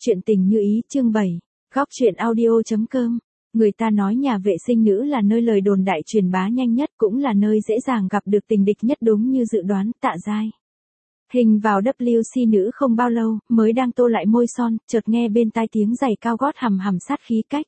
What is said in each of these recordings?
Chuyện tình như ý chương 7, góc truyện audio.com. Người ta nói nhà vệ sinh nữ là nơi lời đồn đại truyền bá nhanh nhất, cũng là nơi dễ dàng gặp được tình địch nhất, đúng như dự đoán. Tạ Giai Hình vào WC nữ không bao lâu, mới đang tô lại môi son, chợt nghe bên tai tiếng giày cao gót hầm hầm sát khí cách.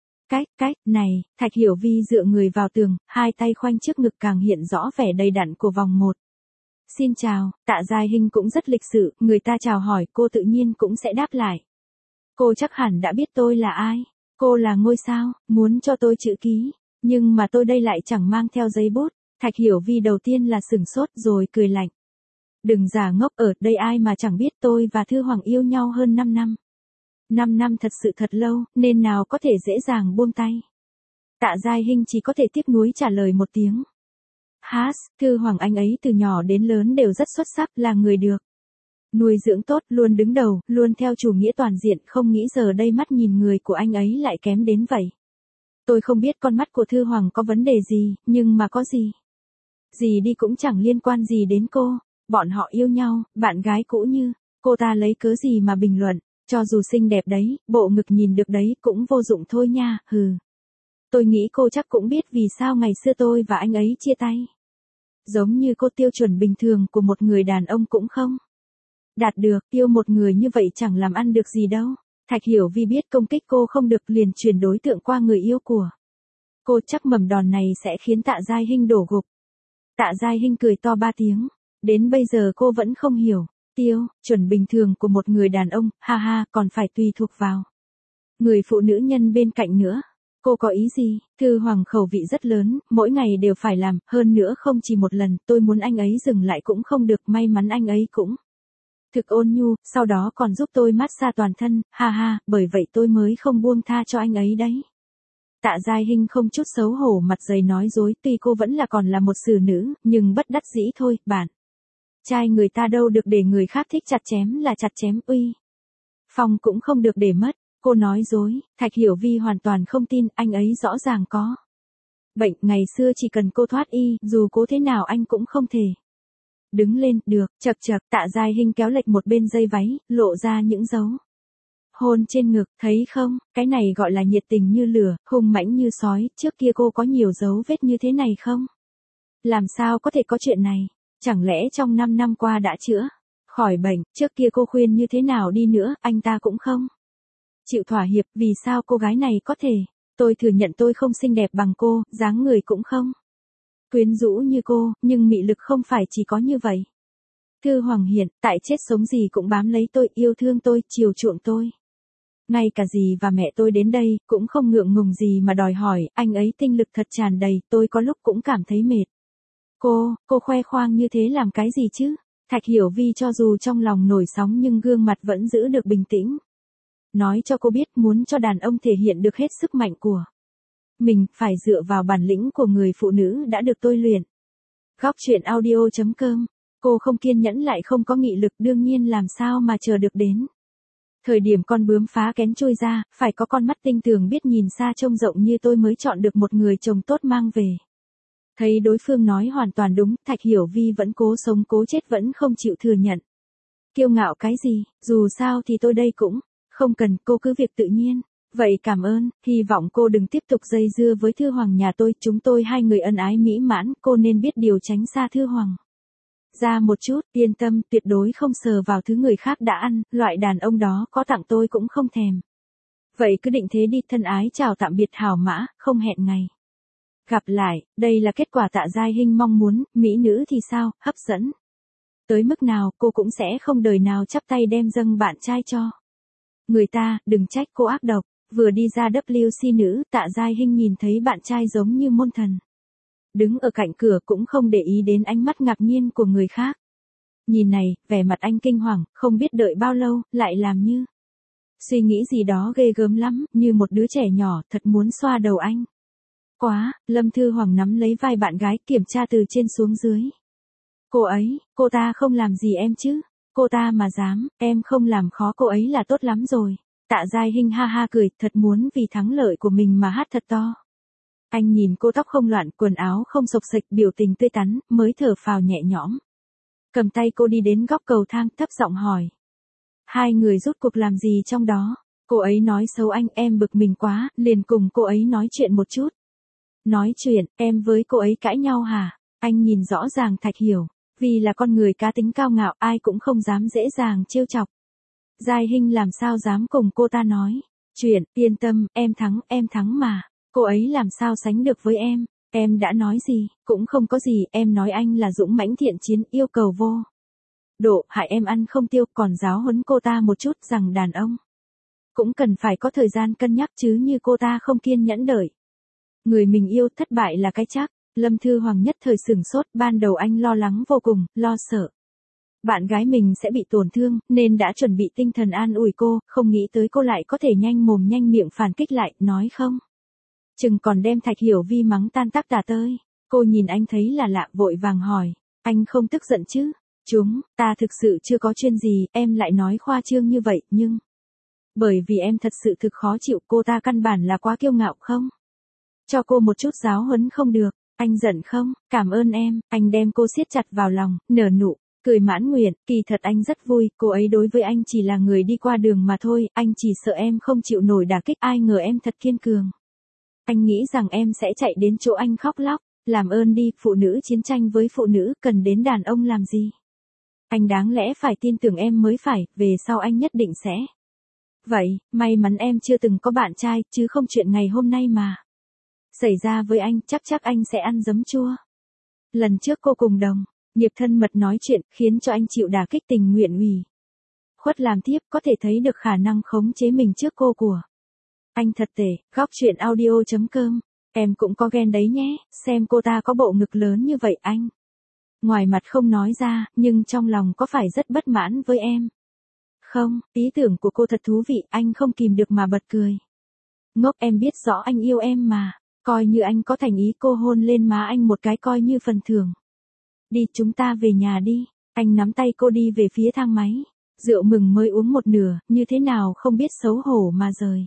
Này, Thạch Hiểu Vi dựa người vào tường, hai tay khoanh trước ngực càng hiện rõ vẻ đầy đặn của vòng 1. Xin chào. Tạ Giai Hình cũng rất lịch sự, người ta chào hỏi cô tự nhiên cũng sẽ đáp lại. Cô chắc hẳn đã biết tôi là ai. Cô là ngôi sao, muốn cho tôi chữ ký, nhưng mà tôi đây lại chẳng mang theo giấy bút. Thạch Hiểu Vi đầu tiên là sửng sốt rồi cười lạnh. Đừng giả ngốc, ở đây ai mà chẳng biết tôi và Thư Hoàng yêu nhau hơn 5 năm. 5 năm thật sự thật lâu, nên nào có thể dễ dàng buông tay. Tạ Giai Hình chỉ có thể tiếc nuối trả lời một tiếng. Thư Hoàng anh ấy từ nhỏ đến lớn đều rất xuất sắc, là người được nuôi dưỡng tốt, luôn đứng đầu, luôn theo chủ nghĩa toàn diện, không nghĩ giờ đây mắt nhìn người của anh ấy lại kém đến vậy. Tôi không biết con mắt của Thư Hoàng có vấn đề gì, nhưng mà có gì đi cũng chẳng liên quan gì đến cô. Bọn họ yêu nhau, bạn gái cũ như, cô ta lấy cớ gì mà bình luận, cho dù xinh đẹp đấy, bộ ngực nhìn được đấy, cũng vô dụng thôi nha, hừ. Tôi nghĩ cô chắc cũng biết vì sao ngày xưa tôi và anh ấy chia tay. Giống như cô, tiêu chuẩn bình thường của một người đàn ông cũng không đạt được, yêu một người như vậy chẳng làm ăn được gì đâu. Thạch Hiểu Vi biết công kích cô không được, liền chuyển đối tượng qua người yêu của cô, chắc mầm đòn này sẽ khiến Tạ Giai Hình đổ gục. Tạ Giai Hình cười to 3 tiếng, đến bây giờ cô vẫn không hiểu, chuẩn bình thường của một người đàn ông, còn phải tùy thuộc vào người phụ nữ nhân bên cạnh nữa. Cô có ý gì? Thư Hoàng khẩu vị rất lớn, mỗi ngày đều phải làm, hơn nữa không chỉ một lần, tôi muốn anh ấy dừng lại cũng không được, may mắn anh ấy cũng thực ôn nhu, sau đó còn giúp tôi massage toàn thân, bởi vậy tôi mới không buông tha cho anh ấy đấy. Tạ Giai Hình không chút xấu hổ mặt dày nói dối, tuy cô vẫn còn là một xử nữ, nhưng bất đắc dĩ thôi, bạn trai người ta đâu được để người khác thích chặt chém là chặt chém, uy phong cũng không được để mất. Cô nói dối. Thạch Hiểu Vi hoàn toàn không tin, anh ấy rõ ràng có bệnh, ngày xưa chỉ cần cô thoát y, dù cố thế nào anh cũng không thể đứng lên được. Chậc, Tạ Giai Hình kéo lệch một bên dây váy, lộ ra những dấu hôn trên ngực, thấy không, cái này gọi là nhiệt tình như lửa, hung mãnh như sói. Trước kia cô có nhiều dấu vết như thế này không? Làm sao có thể có chuyện này? Chẳng lẽ trong 5 năm qua đã chữa khỏi bệnh? Trước kia cô khuyên như thế nào đi nữa, anh ta cũng không chịu thỏa hiệp. Vì sao cô gái này có thể? Tôi thừa nhận tôi không xinh đẹp bằng cô, dáng người cũng không quyến rũ như cô, nhưng mị lực không phải chỉ có như vậy. Thư Hoàng hiện tại chết sống gì cũng bám lấy tôi, yêu thương tôi, chiều chuộng tôi. Ngay cả dì và mẹ tôi đến đây, cũng không ngượng ngùng gì mà đòi hỏi, anh ấy tinh lực thật tràn đầy, tôi có lúc cũng cảm thấy mệt. Cô khoe khoang như thế làm cái gì chứ? Thạch Hiểu Vi cho dù trong lòng nổi sóng nhưng gương mặt vẫn giữ được bình tĩnh. Nói cho cô biết, muốn cho đàn ông thể hiện được hết sức mạnh của mình, phải dựa vào bản lĩnh của người phụ nữ đã được tôi luyện. Góc truyện audio.com. Cô không kiên nhẫn lại không có nghị lực, đương nhiên làm sao mà chờ được đến thời điểm con bướm phá kén trôi ra, phải có con mắt tinh tường biết nhìn xa trông rộng như tôi mới chọn được một người chồng tốt mang về. Thấy đối phương nói hoàn toàn đúng, Thạch Hiểu Vi vẫn cố sống cố chết vẫn không chịu thừa nhận. Kiêu ngạo cái gì, dù sao thì tôi đây cũng không cần, cô cứ việc tự nhiên. Vậy cảm ơn, hy vọng cô đừng tiếp tục dây dưa với Thư Hoàng nhà tôi, chúng tôi hai người ân ái mỹ mãn, cô nên biết điều tránh xa Thư Hoàng ra một chút, yên tâm, tuyệt đối không sờ vào thứ người khác đã ăn, loại đàn ông đó có tặng tôi cũng không thèm. Vậy cứ định thế đi, thân ái chào tạm biệt hảo mã, không hẹn ngày gặp lại. Đây là kết quả Tạ Giai Hình mong muốn, mỹ nữ thì sao, hấp dẫn tới mức nào, cô cũng sẽ không đời nào chắp tay đem dâng bạn trai cho người ta. Đừng trách cô ác độc. Vừa đi ra WC nữ, Tạ Giai Hình nhìn thấy bạn trai giống như môn thần đứng ở cạnh cửa, cũng không để ý đến ánh mắt ngạc nhiên của người khác. Nhìn này, vẻ mặt anh kinh hoàng, không biết đợi bao lâu, lại làm như suy nghĩ gì đó ghê gớm lắm, như một đứa trẻ nhỏ, thật muốn xoa đầu anh. Quá, Lâm Thư Hoàng nắm lấy vai bạn gái, kiểm tra từ trên xuống dưới. Cô ta không làm gì em chứ? Cô ta mà dám, em không làm khó cô ấy là tốt lắm rồi. Tạ Giai Hình cười, thật muốn vì thắng lợi của mình mà hát thật to. Anh nhìn cô tóc không loạn, quần áo không xộc xệch, biểu tình tươi tắn, mới thở phào nhẹ nhõm. Cầm tay cô đi đến góc cầu thang, thấp giọng hỏi. Hai người rốt cuộc làm gì trong đó? Cô ấy nói xấu anh, em bực mình quá, liền cùng cô ấy nói chuyện một chút. Nói chuyện, em với cô ấy cãi nhau hả? Anh nhìn rõ ràng Thạch Hiểu, vì là con người cá tính cao ngạo, ai cũng không dám dễ dàng trêu chọc. Giai Hinh làm sao dám cùng cô ta nói chuyện, yên tâm, em thắng mà. Cô ấy làm sao sánh được với em đã nói gì, cũng không có gì, em nói anh là dũng mãnh thiện chiến, yêu cầu vô độ, hại em ăn không tiêu, còn giáo huấn cô ta một chút rằng đàn ông cũng cần phải có thời gian cân nhắc chứ, như cô ta không kiên nhẫn đợi người mình yêu, thất bại là cái chắc. Lâm Thư Hoàng nhất thời sửng sốt, ban đầu anh lo lắng vô cùng, lo sợ bạn gái mình sẽ bị tổn thương, nên đã chuẩn bị tinh thần an ủi cô, không nghĩ tới cô lại có thể nhanh mồm nhanh miệng phản kích lại, nói không chừng còn đem Thạch Hiểu Vi mắng tan tác tả tơi. Cô nhìn anh thấy là lạ, vội vàng hỏi, anh không tức giận chứ? Ta thực sự chưa có chuyên gì, em lại nói khoa trương như vậy, nhưng bởi vì em thật sự thực khó chịu, cô ta căn bản là quá kiêu ngạo không? Cho cô một chút giáo huấn không được, anh giận không? Cảm ơn em, anh đem cô siết chặt vào lòng, nở nụ cười mãn nguyện, kỳ thật anh rất vui, cô ấy đối với anh chỉ là người đi qua đường mà thôi, anh chỉ sợ em không chịu nổi đả kích, ai ngờ em thật kiên cường. Anh nghĩ rằng em sẽ chạy đến chỗ anh khóc lóc, làm ơn đi, phụ nữ chiến tranh với phụ nữ, cần đến đàn ông làm gì? Anh đáng lẽ phải tin tưởng em mới phải, về sau anh nhất định sẽ. Vậy, may mắn em chưa từng có bạn trai, chứ không chuyện ngày hôm nay mà xảy ra với anh, chắc anh sẽ ăn giấm chua. Lần trước cô cùng đồng nghiệp thân mật nói chuyện, khiến cho anh chịu đả kích, tình nguyện ủy khuất làm tiếp, có thể thấy được khả năng khống chế mình trước cô của anh thật tệ. Góc chuyện audio.com. Em cũng có ghen đấy nhé, xem cô ta có bộ ngực lớn như vậy anh. Ngoài mặt không nói ra, nhưng trong lòng có phải rất bất mãn với em? Không, ý tưởng của cô thật thú vị, anh không kìm được mà bật cười. Ngốc, em biết rõ anh yêu em mà, coi như anh có thành ý. Cô hôn lên má anh một cái coi như phần thưởng. Đi, chúng ta về nhà đi. Anh nắm tay cô đi về phía thang máy. Rượu mừng mới uống một nửa, như thế nào không biết xấu hổ mà rời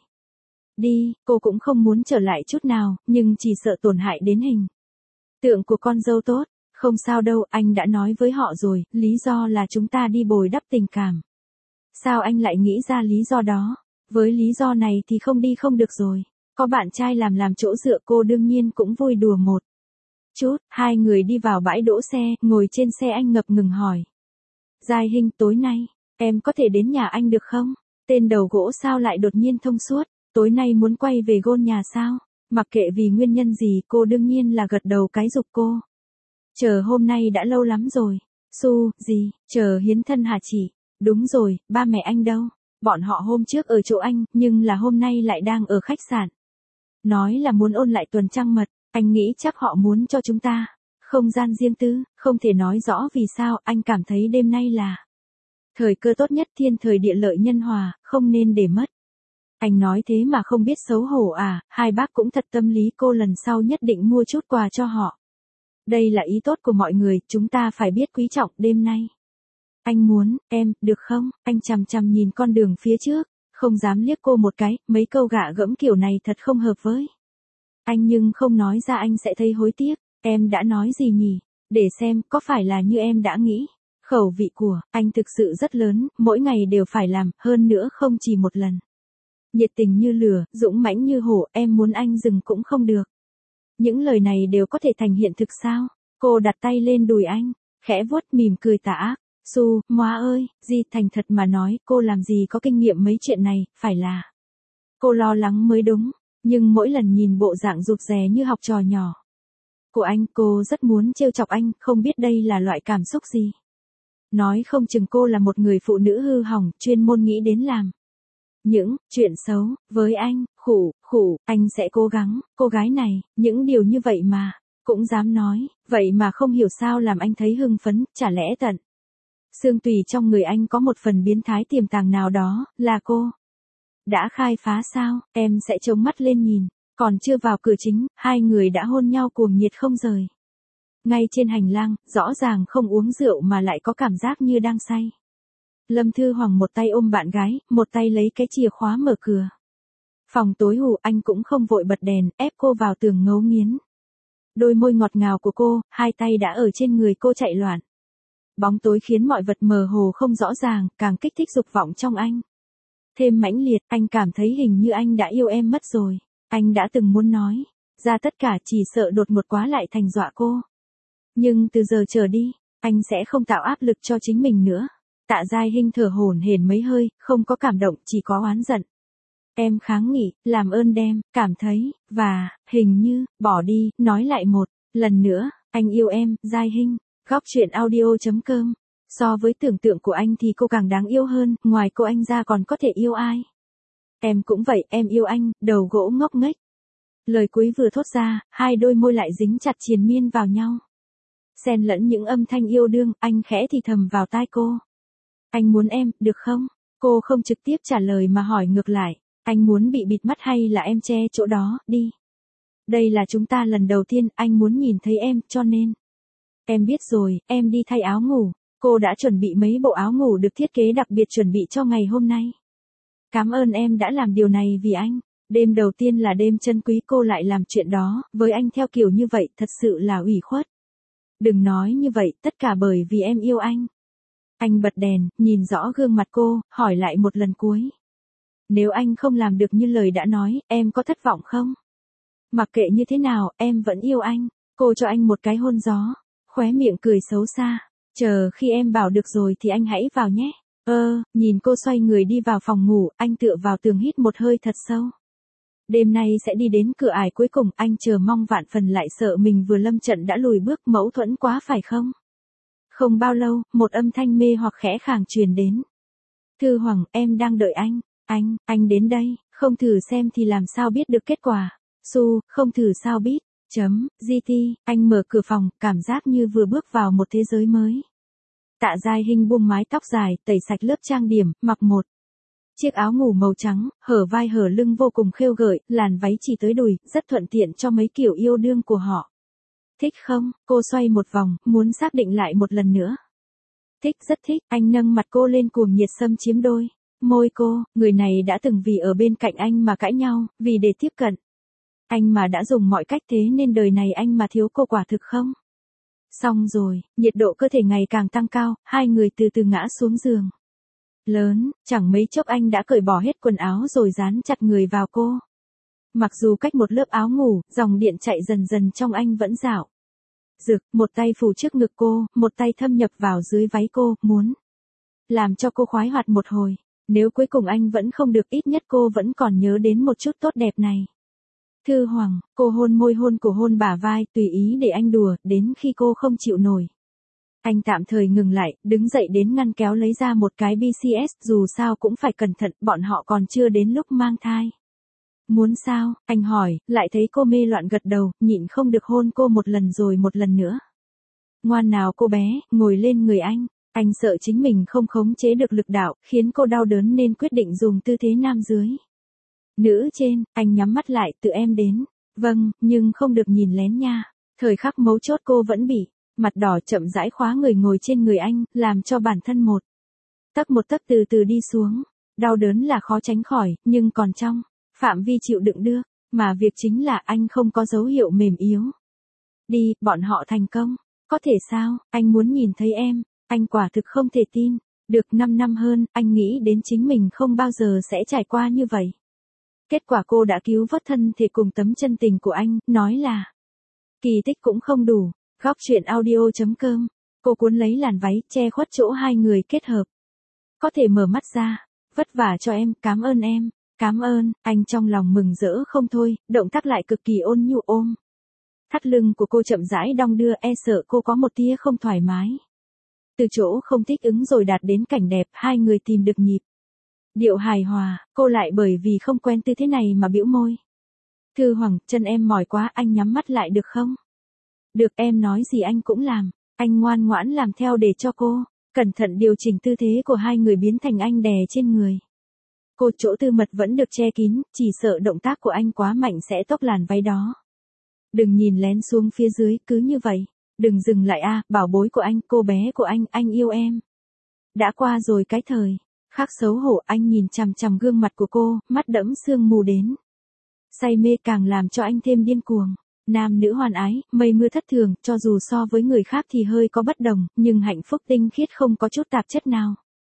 đi. Cô cũng không muốn trở lại chút nào, nhưng chỉ sợ tổn hại đến hình tượng của con dâu tốt. Không sao đâu, anh đã nói với họ rồi, lý do là chúng ta đi bồi đắp tình cảm. Sao anh lại nghĩ ra lý do đó? Với lý do này thì không đi không được rồi. Có bạn trai làm chỗ dựa, cô đương nhiên cũng vui đùa một chút. Hai người đi vào bãi đỗ xe, ngồi trên xe anh ngập ngừng hỏi. Giai Hinh, tối nay, em có thể đến nhà anh được không? Tên đầu gỗ sao lại đột nhiên thông suốt, tối nay muốn quay về gôn nhà sao? Mặc kệ vì nguyên nhân gì, cô đương nhiên là gật đầu cái giục cô. Chờ hôm nay đã lâu lắm rồi. Gì, chờ hiến thân hả chị? Đúng rồi, ba mẹ anh đâu? Bọn họ hôm trước ở chỗ anh, nhưng là hôm nay lại đang ở khách sạn. Nói là muốn ôn lại tuần trăng mật, anh nghĩ chắc họ muốn cho chúng ta không gian riêng tư, không thể nói rõ vì sao, anh cảm thấy đêm nay là thời cơ tốt nhất, thiên thời địa lợi nhân hòa, không nên để mất. Anh nói thế mà không biết xấu hổ à? Hai bác cũng thật tâm lý, cô lần sau nhất định mua chút quà cho họ. Đây là ý tốt của mọi người, chúng ta phải biết quý trọng đêm nay. Anh muốn, em, được không? Anh chằm chằm nhìn con đường phía trước, không dám liếc cô một cái, mấy câu gạ gẫm kiểu này thật không hợp với anh, nhưng không nói ra anh sẽ thấy hối tiếc. Em đã nói gì nhỉ? Để xem, có phải là như em đã nghĩ? Khẩu vị của anh thực sự rất lớn, mỗi ngày đều phải làm, hơn nữa không chỉ một lần. Nhiệt tình như lửa, dũng mãnh như hổ, em muốn anh dừng cũng không được. Những lời này đều có thể thành hiện thực sao? Cô đặt tay lên đùi anh, khẽ vuốt, mỉm cười tà ác. Móa ơi, Di, thành thật mà nói, cô làm gì có kinh nghiệm mấy chuyện này, phải là cô lo lắng mới đúng, nhưng mỗi lần nhìn bộ dạng rụt rè như học trò nhỏ của anh, cô rất muốn trêu chọc anh, không biết đây là loại cảm xúc gì. Nói không chừng cô là một người phụ nữ hư hỏng, chuyên môn nghĩ đến làm những chuyện xấu với anh. Anh sẽ cố gắng. Cô gái này, những điều như vậy mà cũng dám nói, vậy mà không hiểu sao làm anh thấy hưng phấn, chả lẽ tận xương tùy trong người anh có một phần biến thái tiềm tàng nào đó, là cô đã khai phá sao? Em sẽ trông mắt lên nhìn. Còn chưa vào cửa chính, hai người đã hôn nhau cuồng nhiệt không rời. Ngay trên hành lang, rõ ràng không uống rượu mà lại có cảm giác như đang say. Lâm Thư Hoàng một tay ôm bạn gái, một tay lấy cái chìa khóa mở cửa. Phòng tối hù, anh cũng không vội bật đèn, ép cô vào tường ngấu nghiến đôi môi ngọt ngào của cô, hai tay đã ở trên người cô chạy loạn. bóng tối khiến mọi vật mờ hồ không rõ ràng, càng kích thích dục vọng trong anh. Thêm mãnh liệt, anh cảm thấy hình như anh đã yêu em mất rồi. Anh đã từng muốn nói ra tất cả, chỉ sợ đột ngột quá lại thành dọa cô. Nhưng từ giờ trở đi, anh sẽ không tạo áp lực cho chính mình nữa. Tạ Giai Hinh thở hổn hển mấy hơi, không có cảm động, chỉ có oán giận. Em kháng nghị, làm ơn đem, cảm thấy, và, hình như, bỏ đi, nói lại một lần nữa, anh yêu em, Giai Hinh. Góc truyện audio.com. So với tưởng tượng của anh thì cô càng đáng yêu hơn, ngoài cô anh ra còn có thể yêu ai. Em cũng vậy, em yêu anh, đầu gỗ ngốc nghếch. Lời cuối vừa thốt ra, hai đôi môi lại dính chặt triền miên vào nhau. Xen lẫn những âm thanh yêu đương, anh khẽ thì thầm vào tai cô. Anh muốn em, được không? Cô không trực tiếp trả lời mà hỏi ngược lại. Anh muốn bị bịt mắt hay là em che chỗ đó, đi. Đây là chúng ta lần đầu tiên, anh muốn nhìn thấy em, cho nên. Em biết rồi, em đi thay áo ngủ. Cô đã chuẩn bị mấy bộ áo ngủ được thiết kế đặc biệt chuẩn bị cho ngày hôm nay. Cảm ơn em đã làm điều này vì anh. Đêm đầu tiên là đêm chân quý, cô lại làm chuyện đó, với anh theo kiểu như vậy, thật sự là ủy khuất. Đừng nói như vậy, tất cả bởi vì em yêu anh. Anh bật đèn, nhìn rõ gương mặt cô, hỏi lại một lần cuối. Nếu anh không làm được như lời đã nói, em có thất vọng không? Mặc kệ như thế nào, em vẫn yêu anh. Cô cho anh một cái hôn gió, khóe miệng cười xấu xa. Chờ khi em bảo được rồi thì anh hãy vào nhé. Nhìn cô xoay người đi vào phòng ngủ, anh tựa vào tường hít một hơi thật sâu. Đêm nay sẽ đi đến cửa ải cuối cùng, anh chờ mong vạn phần lại sợ mình vừa lâm trận đã lùi bước, mâu thuẫn quá phải không? Không bao lâu, một âm thanh mê hoặc khẽ khàng truyền đến. Thư Hoàng, em đang đợi anh. Anh đến đây, không thử xem thì làm sao biết được kết quả. Không thử sao biết. GT, anh mở cửa phòng, cảm giác như vừa bước vào một thế giới mới. Tạ Giai Hinh buông mái tóc dài, tẩy sạch lớp trang điểm, mặc một chiếc áo ngủ màu trắng, hở vai hở lưng vô cùng khêu gợi, làn váy chỉ tới đùi, rất thuận tiện cho mấy kiểu yêu đương của họ. Thích không? Cô xoay một vòng, muốn xác định lại một lần nữa. Thích, rất thích, anh nâng mặt cô lên cuồng nhiệt xâm chiếm đôi môi cô, người này đã từng vì ở bên cạnh anh mà cãi nhau, vì để tiếp cận anh mà đã dùng mọi cách, thế nên đời này anh mà thiếu cô quả thực không? Xong rồi, nhiệt độ cơ thể ngày càng tăng cao, hai người từ từ ngã xuống giường. Lớn, chẳng mấy chốc anh đã cởi bỏ hết quần áo rồi dán chặt người vào cô. Mặc dù cách một lớp áo ngủ, dòng điện chạy dần dần trong anh vẫn dạo rực, một tay phủ trước ngực cô, một tay thâm nhập vào dưới váy cô, muốn làm cho cô khoái hoạt một hồi. Nếu cuối cùng anh vẫn không được, ít nhất cô vẫn còn nhớ đến một chút tốt đẹp này. Thư Hoàng, cô hôn môi hôn cổ hôn bả vai, tùy ý để anh đùa, đến khi cô không chịu nổi. Anh tạm thời ngừng lại, đứng dậy đến ngăn kéo lấy ra một cái BCS, dù sao cũng phải cẩn thận, bọn họ còn chưa đến lúc mang thai. Muốn sao? Anh hỏi, lại thấy cô mê loạn gật đầu, nhịn không được hôn cô một lần rồi một lần nữa. Ngoan nào cô bé, ngồi lên người anh. Anh sợ chính mình không khống chế được lực đạo, khiến cô đau đớn nên quyết định dùng tư thế nam dưới. Nữ trên, anh nhắm mắt lại, tự em đến. Vâng, nhưng không được nhìn lén nha. Thời khắc mấu chốt cô vẫn bị mặt đỏ, chậm rãi khóa người ngồi trên người anh, làm cho bản thân một tấc từ từ đi xuống. Đau đớn là khó tránh khỏi, nhưng còn trong phạm vi chịu đựng được, mà việc chính là anh không có dấu hiệu mềm yếu. Đi, bọn họ thành công. Có thể sao? Anh muốn nhìn thấy em. Anh quả thực không thể tin. Được 5 năm hơn, anh nghĩ đến chính mình không bao giờ sẽ trải qua như vậy. Kết quả cô đã cứu vớt thân thể cùng tấm chân tình của anh, nói là kỳ tích cũng không đủ. Góc truyện audio.com. Cô cuốn lấy làn váy, che khuất chỗ hai người kết hợp. Có thể mở mắt ra. Vất vả cho em, cảm ơn em. Cảm ơn, anh trong lòng mừng rỡ không thôi, động tác lại cực kỳ ôn nhu ôm. Thắt lưng của cô chậm rãi đong đưa, e sợ cô có một tia không thoải mái. Từ chỗ không thích ứng rồi đạt đến cảnh đẹp, hai người tìm được nhịp điệu hài hòa, cô lại bởi vì không quen tư thế này mà bĩu môi. Thư Hoàng, chân em mỏi quá, anh nhắm mắt lại được không? Được, em nói gì anh cũng làm. Anh ngoan ngoãn làm theo để cho cô cẩn thận điều chỉnh tư thế của hai người biến thành anh đè trên người. Cô chỗ tư mật vẫn được che kín, chỉ sợ động tác của anh quá mạnh sẽ tốc làn váy đó. Đừng nhìn lén xuống phía dưới, cứ như vậy. Đừng dừng lại bảo bối của anh, cô bé của anh yêu em. Đã qua rồi cái thời khắc xấu hổ, anh nhìn chằm chằm gương mặt của cô, mắt đẫm sương mù đến say mê càng làm cho anh thêm điên cuồng. Nam nữ hoan ái, mây mưa thất thường, cho dù so với người khác thì hơi có bất đồng, nhưng hạnh phúc tinh khiết không có chút tạp chất nào.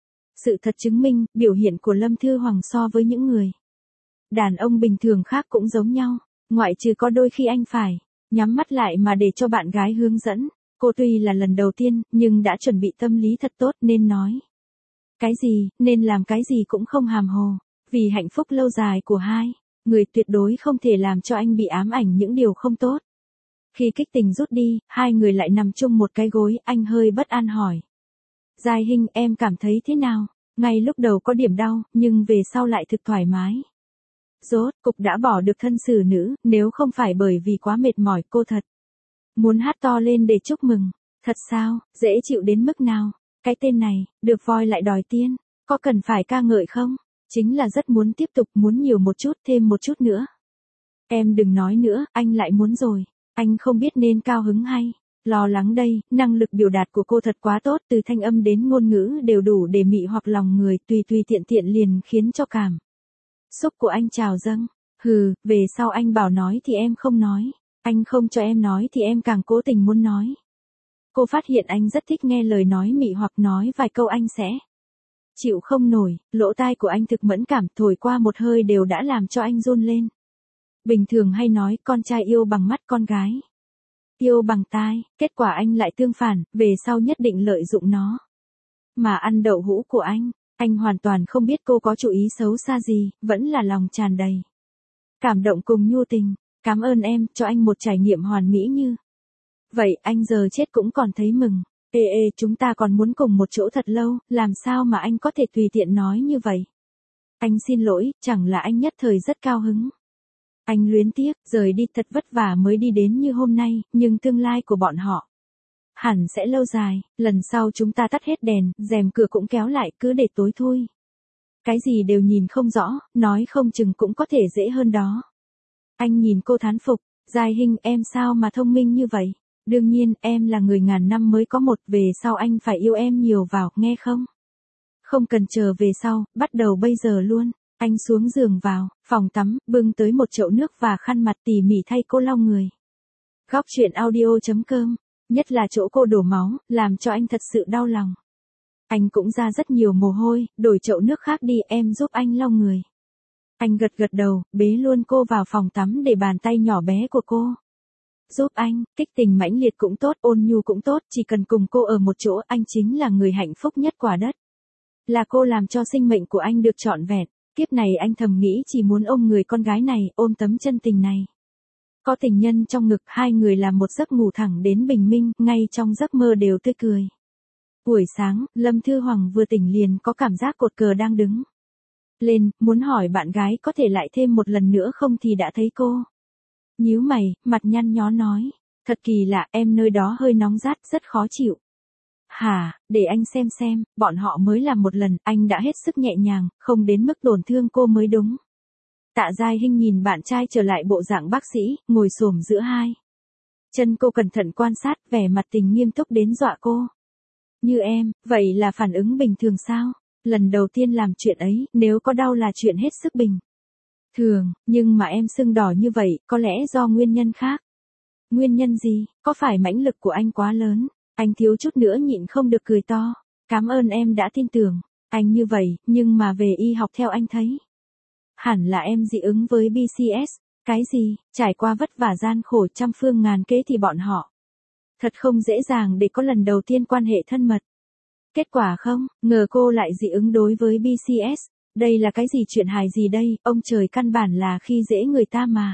Sự thật chứng minh, biểu hiện của Lâm Thư Hoàng so với những người đàn ông bình thường khác cũng giống nhau, ngoại trừ có đôi khi anh phải nhắm mắt lại mà để cho bạn gái hướng dẫn. Cô tuy là lần đầu tiên, nhưng đã chuẩn bị tâm lý thật tốt nên nói cái gì, nên làm cái gì cũng không hàm hồ. Vì hạnh phúc lâu dài của hai người tuyệt đối không thể làm cho anh bị ám ảnh những điều không tốt. Khi kích tình rút đi, hai người lại nằm chung một cái gối, anh hơi bất an hỏi. Giai Hinh, em cảm thấy thế nào? Ngay lúc đầu có điểm đau, nhưng về sau lại thực thoải mái. Rốt cục đã bỏ được thân xử nữ, nếu không phải bởi vì quá mệt mỏi cô thật muốn hát to lên để chúc mừng. Thật sao, dễ chịu đến mức nào? Cái tên này, được voi lại đòi tiên, có cần phải ca ngợi không? Chính là rất muốn tiếp tục, muốn nhiều một chút, thêm một chút nữa. Em đừng nói nữa, anh lại muốn rồi. Anh không biết nên cao hứng hay lo lắng đây, năng lực biểu đạt của cô thật quá tốt, từ thanh âm đến ngôn ngữ đều đủ để mị hoặc lòng người, tùy tùy tiện tiện liền khiến cho cảm xúc của anh trào dâng. Hừ, về sau anh bảo nói thì em không nói, anh không cho em nói thì em càng cố tình muốn nói. Cô phát hiện anh rất thích nghe lời nói mị hoặc nói vài câu anh sẽ chịu không nổi, lỗ tai của anh thực mẫn cảm, thổi qua một hơi đều đã làm cho anh run lên. Bình thường hay nói con trai yêu bằng mắt, con gái yêu bằng tai, kết quả anh lại tương phản, về sau nhất định lợi dụng nó mà ăn đậu hũ của anh hoàn toàn không biết cô có chủ ý xấu xa gì, vẫn là lòng tràn đầy cảm động cùng nhu tình. Cảm ơn em, cho anh một trải nghiệm hoàn mỹ như vậy, anh giờ chết cũng còn thấy mừng. Ê, chúng ta còn muốn cùng một chỗ thật lâu, làm sao mà anh có thể tùy tiện nói như vậy? Anh xin lỗi, chẳng là anh nhất thời rất cao hứng. Anh luyến tiếc, rời đi thật vất vả mới đi đến như hôm nay, nhưng tương lai của bọn họ hẳn sẽ lâu dài, lần sau chúng ta tắt hết đèn, rèm cửa cũng kéo lại, cứ để tối thui. Cái gì đều nhìn không rõ, nói không chừng cũng có thể dễ hơn đó. Anh nhìn cô thán phục, Giai Hinh, em sao mà thông minh như vậy? Đương nhiên, em là người ngàn năm mới có một, về sau anh phải yêu em nhiều vào, nghe không? Không cần chờ về sau, bắt đầu bây giờ luôn. Anh xuống giường vào phòng tắm, bưng tới một chậu nước và khăn mặt, tỉ mỉ thay cô lau người. Góc truyện audio.com, nhất là chỗ cô đổ máu, làm cho anh thật sự đau lòng. Anh cũng ra rất nhiều mồ hôi, đổi chậu nước khác đi, em giúp anh lau người. Anh gật gật đầu, bế luôn cô vào phòng tắm để bàn tay nhỏ bé của cô giúp anh, kích tình mãnh liệt cũng tốt, ôn nhu cũng tốt, chỉ cần cùng cô ở một chỗ, anh chính là người hạnh phúc nhất quả đất. Là cô làm cho sinh mệnh của anh được trọn vẹn. Kiếp này anh thầm nghĩ chỉ muốn ôm người con gái này, ôm tấm chân tình này. Có tình nhân trong ngực, hai người làm một giấc ngủ thẳng đến bình minh, ngay trong giấc mơ đều tươi cười. Buổi sáng, Lâm Thư Hoàng vừa tỉnh liền có cảm giác cột cờ đang đứng lên, muốn hỏi bạn gái có thể lại thêm một lần nữa không thì đã thấy cô nhíu mày, mặt nhăn nhó nói. Thật kỳ lạ, em nơi đó hơi nóng rát, rất khó chịu. Hả, để anh xem, bọn họ mới làm một lần, anh đã hết sức nhẹ nhàng, không đến mức tổn thương cô mới đúng. Tạ Giai Hinh nhìn bạn trai trở lại bộ dạng bác sĩ, ngồi xổm giữa hai chân cô cẩn thận quan sát, vẻ mặt tình nghiêm túc đến dọa cô. Như em, vậy là phản ứng bình thường sao? Lần đầu tiên làm chuyện ấy, nếu có đau là chuyện hết sức bình thường, nhưng mà em sưng đỏ như vậy, có lẽ do nguyên nhân khác. Nguyên nhân gì? Có phải mãnh lực của anh quá lớn? Anh thiếu chút nữa nhịn không được cười to. Cảm ơn em đã tin tưởng anh như vậy, nhưng mà về y học theo anh thấy hẳn là em dị ứng với BCS. Cái gì? Trải qua vất vả gian khổ trăm phương ngàn kế thì bọn họ thật không dễ dàng để có lần đầu tiên quan hệ thân mật. Kết quả không, ngờ cô lại dị ứng đối với BCS. Đây là cái gì, chuyện hài gì đây, ông trời, căn bản là khi dễ người ta mà.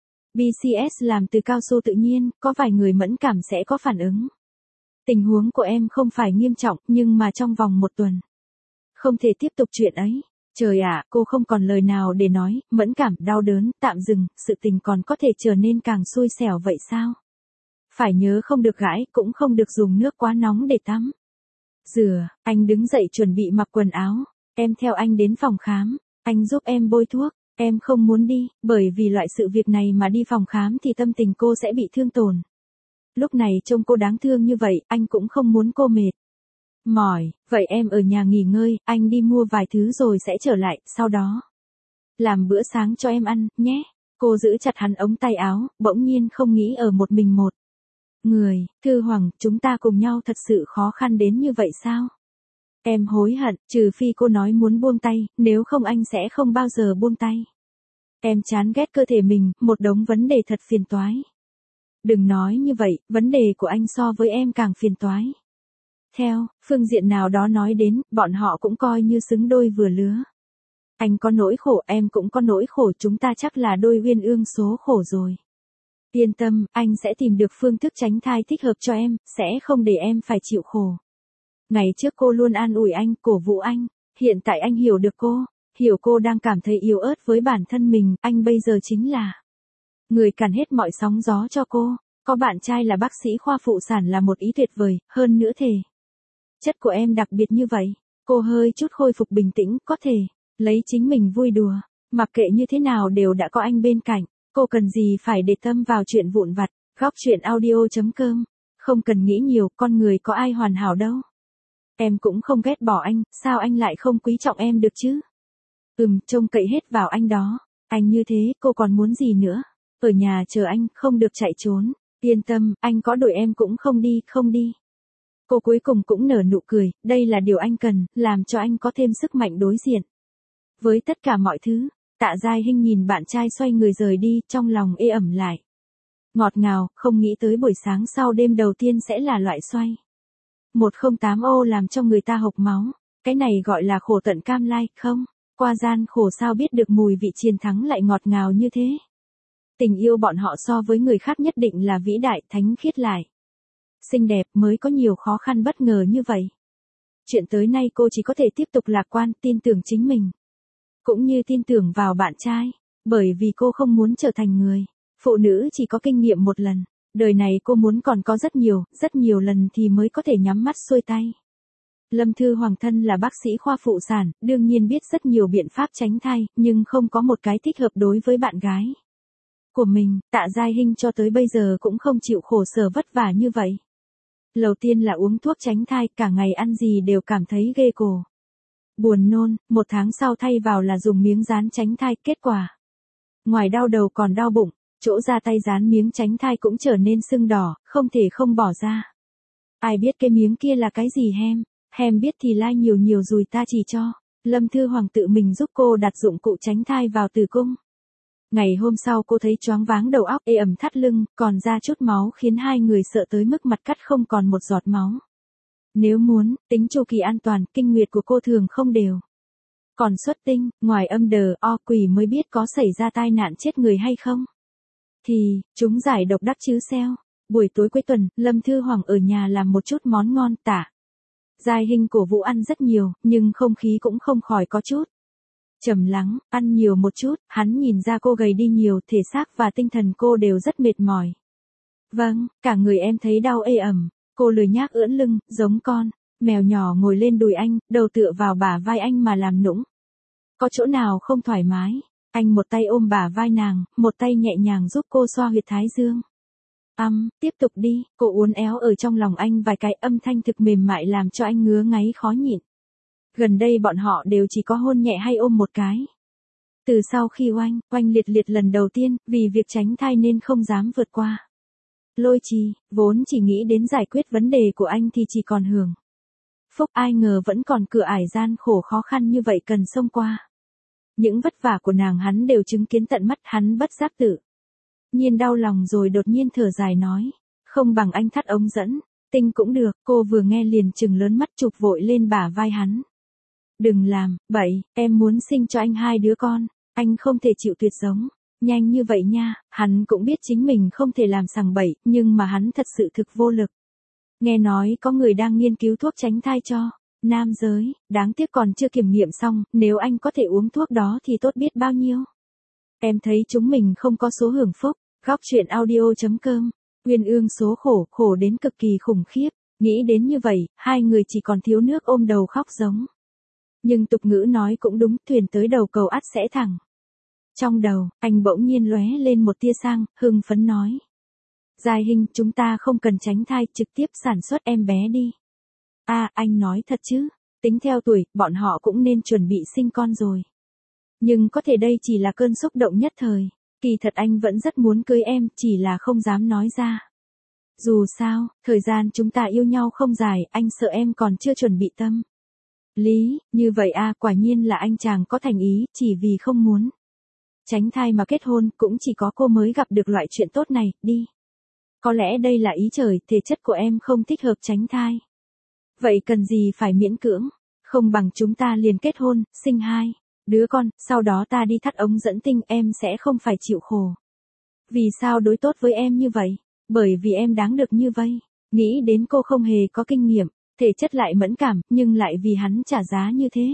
BCS làm từ cao su tự nhiên, có vài người mẫn cảm sẽ có phản ứng. Tình huống của em không phải nghiêm trọng, nhưng mà trong vòng một tuần không thể tiếp tục chuyện ấy. Trời ạ, cô không còn lời nào để nói, mẫn cảm, đau đớn, tạm dừng, sự tình còn có thể trở nên càng xui xẻo vậy sao? Phải nhớ không được gãi, cũng không được dùng nước quá nóng để tắm rửa. Anh đứng dậy chuẩn bị mặc quần áo. Em theo anh đến phòng khám, anh giúp em bôi thuốc. Em không muốn đi, bởi vì loại sự việc này mà đi phòng khám thì tâm tình cô sẽ bị thương tổn. Lúc này trông cô đáng thương như vậy, anh cũng không muốn cô mệt mỏi. Vậy em ở nhà nghỉ ngơi, anh đi mua vài thứ rồi sẽ trở lại, sau đó làm bữa sáng cho em ăn, nhé. Cô giữ chặt hắn ống tay áo, bỗng nhiên không nghĩ ở một mình một người. Thư Hoàng, chúng ta cùng nhau thật sự khó khăn đến như vậy sao? Em hối hận, trừ phi cô nói muốn buông tay, nếu không anh sẽ không bao giờ buông tay. Em chán ghét cơ thể mình, một đống vấn đề thật phiền toái. Đừng nói như vậy, vấn đề của anh so với em càng phiền toái. Theo phương diện nào đó nói đến, bọn họ cũng coi như xứng đôi vừa lứa. Anh có nỗi khổ, em cũng có nỗi khổ, chúng ta chắc là đôi uyên ương số khổ rồi. Yên tâm, anh sẽ tìm được phương thức tránh thai thích hợp cho em, sẽ không để em phải chịu khổ. Ngày trước cô luôn an ủi anh, cổ vũ anh, hiện tại anh hiểu được cô, hiểu cô đang cảm thấy yếu ớt với bản thân mình, anh bây giờ chính là người cản hết mọi sóng gió cho cô. Có bạn trai là bác sĩ khoa phụ sản là một ý tuyệt vời, hơn nữa thể chất của em đặc biệt như vậy. Cô hơi chút khôi phục bình tĩnh, có thể lấy chính mình vui đùa, mặc kệ như thế nào đều đã có anh bên cạnh, cô cần gì phải để tâm vào chuyện vụn vặt. Góc chuyện audio.com, không cần nghĩ nhiều, con người có ai hoàn hảo đâu. Em cũng không ghét bỏ anh, sao anh lại không quý trọng em được chứ? Trông cậy hết vào anh đó, anh như thế, cô còn muốn gì nữa? Ở nhà chờ anh, không được chạy trốn, yên tâm, anh có đuổi em cũng không đi, không đi. Cô cuối cùng cũng nở nụ cười, đây là điều anh cần, làm cho anh có thêm sức mạnh đối diện với tất cả mọi thứ. Tạ Giai Hinh nhìn bạn trai xoay người rời đi, trong lòng ê ẩm lại. Ngọt ngào, không nghĩ tới buổi sáng sau đêm đầu tiên sẽ là loại xoay 108 ô làm cho người ta hộc máu. Cái này gọi là khổ tận cam lai, không? Qua gian khổ sao biết được mùi vị chiến thắng lại ngọt ngào như thế. Tình yêu bọn họ so với người khác nhất định là vĩ đại, thánh khiết lại xinh đẹp, mới có nhiều khó khăn bất ngờ như vậy. Chuyện tới nay cô chỉ có thể tiếp tục lạc quan, tin tưởng chính mình. Cũng như tin tưởng vào bạn trai. Bởi vì cô không muốn trở thành người phụ nữ chỉ có kinh nghiệm một lần. Đời này cô muốn còn có rất nhiều lần thì mới có thể nhắm mắt xuôi tay. Lâm Thư Hoàng thân là bác sĩ khoa phụ sản, đương nhiên biết rất nhiều biện pháp tránh thai, nhưng không có một cái thích hợp đối với bạn gái của mình. Tạ Giai Hinh cho tới bây giờ cũng không chịu khổ sở vất vả như vậy. Đầu tiên là uống thuốc tránh thai, cả ngày ăn gì đều cảm thấy ghê cổ, buồn nôn, 1 tháng sau thay vào là dùng miếng dán tránh thai, kết quả ngoài đau đầu còn đau bụng, chỗ ra tay dán miếng tránh thai cũng trở nên sưng đỏ, không thể không bỏ ra. Ai biết cái miếng kia là cái gì hem biết thì like nhiều rồi ta chỉ cho. Lâm Thư Hoàng tự mình giúp cô đặt dụng cụ tránh thai vào tử cung. Ngày hôm sau cô thấy choáng váng đầu óc, ê ẩm thắt lưng, còn ra chút máu khiến hai người sợ tới mức mặt cắt không còn một giọt máu. Nếu muốn, tính chu kỳ an toàn, kinh nguyệt của cô thường không đều. Còn xuất tinh, ngoài âm đờ, quỷ mới biết có xảy ra tai nạn chết người hay không. Thì, chúng giải độc đắc chứ seo. Buổi tối cuối tuần, Lâm Thư Hoàng ở nhà làm một chút món ngon. Tạ Giai Hinh cổ vũ ăn rất nhiều, nhưng không khí cũng không khỏi có chút trầm lắng, ăn nhiều một chút, hắn nhìn ra cô gầy đi nhiều, thể xác và tinh thần cô đều rất mệt mỏi. Vâng, cả người em thấy đau ê ẩm, cô lười nhác ưỡn lưng, giống con mèo nhỏ ngồi lên đùi anh, đầu tựa vào bả vai anh mà làm nũng. Có chỗ nào không thoải mái? Anh một tay ôm bả vai nàng, một tay nhẹ nhàng giúp cô xoa huyệt thái dương. Tiếp tục đi, cô uốn éo ở trong lòng anh vài cái, âm thanh thực mềm mại làm cho anh ngứa ngáy khó nhịn. Gần đây bọn họ đều chỉ có hôn nhẹ hay ôm một cái. Từ sau khi oanh liệt lần đầu tiên, vì việc tránh thai nên không dám vượt qua. Lôi trì, vốn chỉ nghĩ đến giải quyết vấn đề của anh thì chỉ còn hưởng phúc, ai ngờ vẫn còn cửa ải gian khổ khó khăn như vậy cần xông qua. Những vất vả của nàng hắn đều chứng kiến tận mắt, hắn bất giác tự nhiên đau lòng rồi đột nhiên thở dài nói, không bằng anh thắt ống dẫn, tinh cũng được. Cô vừa nghe liền trừng lớn mắt chụp vội lên bả vai hắn. Đừng làm bậy, em muốn sinh cho anh 2 đứa con, anh không thể chịu tuyệt giống nhanh như vậy nha. Hắn cũng biết chính mình không thể làm sằng bậy, nhưng mà hắn thật sự thực vô lực. Nghe nói có người đang nghiên cứu thuốc tránh thai cho nam giới, đáng tiếc còn chưa kiểm nghiệm xong, nếu anh có thể uống thuốc đó thì tốt biết bao nhiêu. Em thấy chúng mình không có số hưởng phúc. Góc chuyện audio.com, uyên ương số khổ đến cực kỳ khủng khiếp. Nghĩ đến như vậy, hai người chỉ còn thiếu nước ôm đầu khóc giống. Nhưng tục ngữ nói cũng đúng, thuyền tới đầu cầu ắt sẽ thẳng. Trong đầu, anh bỗng nhiên lóe lên một tia sang, hưng phấn nói. Giai Hinh, chúng ta không cần tránh thai, trực tiếp sản xuất em bé đi. Anh nói thật chứ, tính theo tuổi, bọn họ cũng nên chuẩn bị sinh con rồi. Nhưng có thể đây chỉ là cơn xúc động nhất thời. Kỳ thật anh vẫn rất muốn cưới em, chỉ là không dám nói ra. Dù sao, thời gian chúng ta yêu nhau không dài, anh sợ em còn chưa chuẩn bị tâm lý, như vậy à, quả nhiên là anh chàng có thành ý, chỉ vì không muốn tránh thai mà kết hôn, cũng chỉ có cô mới gặp được loại chuyện tốt này, đi. Có lẽ đây là ý trời, thể chất của em không thích hợp tránh thai. Vậy cần gì phải miễn cưỡng, không bằng chúng ta liền kết hôn, sinh 2 đứa con, sau đó ta đi thắt ống dẫn tinh, em sẽ không phải chịu khổ. Vì sao đối tốt với em như vậy? Bởi vì em đáng được như vậy. Nghĩ đến cô không hề có kinh nghiệm, thể chất lại mẫn cảm, nhưng lại vì hắn trả giá như thế.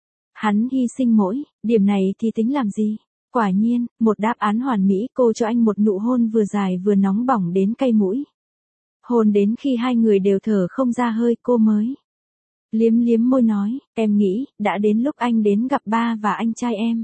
Hắn hy sinh mỗi điểm này thì tính làm gì? Quả nhiên, một đáp án hoàn mỹ, cô cho anh một nụ hôn vừa dài vừa nóng bỏng đến cay mũi. Hôn đến khi hai người đều thở không ra hơi, cô mới liếm liếm môi nói, em nghĩ, đã đến lúc anh đến gặp ba và anh trai em.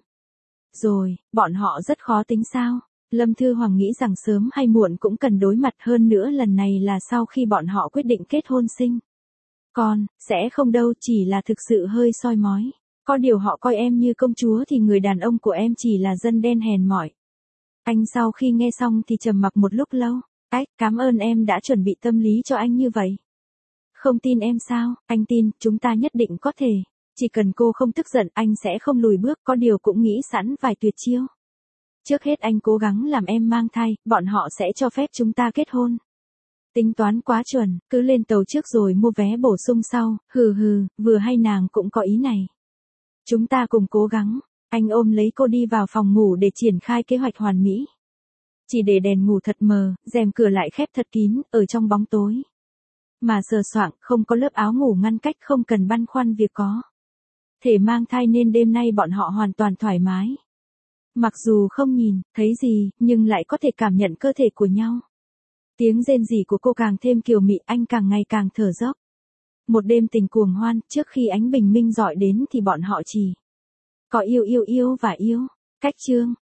Rồi, bọn họ rất khó tính sao? Lâm Thư Hoàng nghĩ rằng sớm hay muộn cũng cần đối mặt, hơn nữa lần này là sau khi bọn họ quyết định kết hôn sinh con, sẽ không đâu, chỉ là thực sự hơi soi mói. Có điều họ coi em như công chúa thì người đàn ông của em chỉ là dân đen hèn mỏi. Anh sau khi nghe xong thì trầm mặc một lúc lâu. Cảm ơn em đã chuẩn bị tâm lý cho anh như vậy. Không tin em sao? Anh tin, chúng ta nhất định có thể. Chỉ cần cô không tức giận, anh sẽ không lùi bước, có điều cũng nghĩ sẵn vài tuyệt chiêu. Trước hết anh cố gắng làm em mang thai, bọn họ sẽ cho phép chúng ta kết hôn. Tính toán quá chuẩn, cứ lên tàu trước rồi mua vé bổ sung sau, vừa hay nàng cũng có ý này. Chúng ta cùng cố gắng, anh ôm lấy cô đi vào phòng ngủ để triển khai kế hoạch hoàn mỹ. Chỉ để đèn ngủ thật mờ, rèm cửa lại khép thật kín, ở trong bóng tối. Mà sờ soạng, không có lớp áo ngủ ngăn cách, không cần băn khoăn việc có thể mang thai nên đêm nay bọn họ hoàn toàn thoải mái. Mặc dù không nhìn, thấy gì, nhưng lại có thể cảm nhận cơ thể của nhau. Tiếng rên rỉ của cô càng thêm kiều mị, anh càng ngày càng thở dốc. Một đêm tình cuồng hoan, trước khi ánh bình minh rọi đến thì bọn họ chỉ có yêu và yêu. Cách chương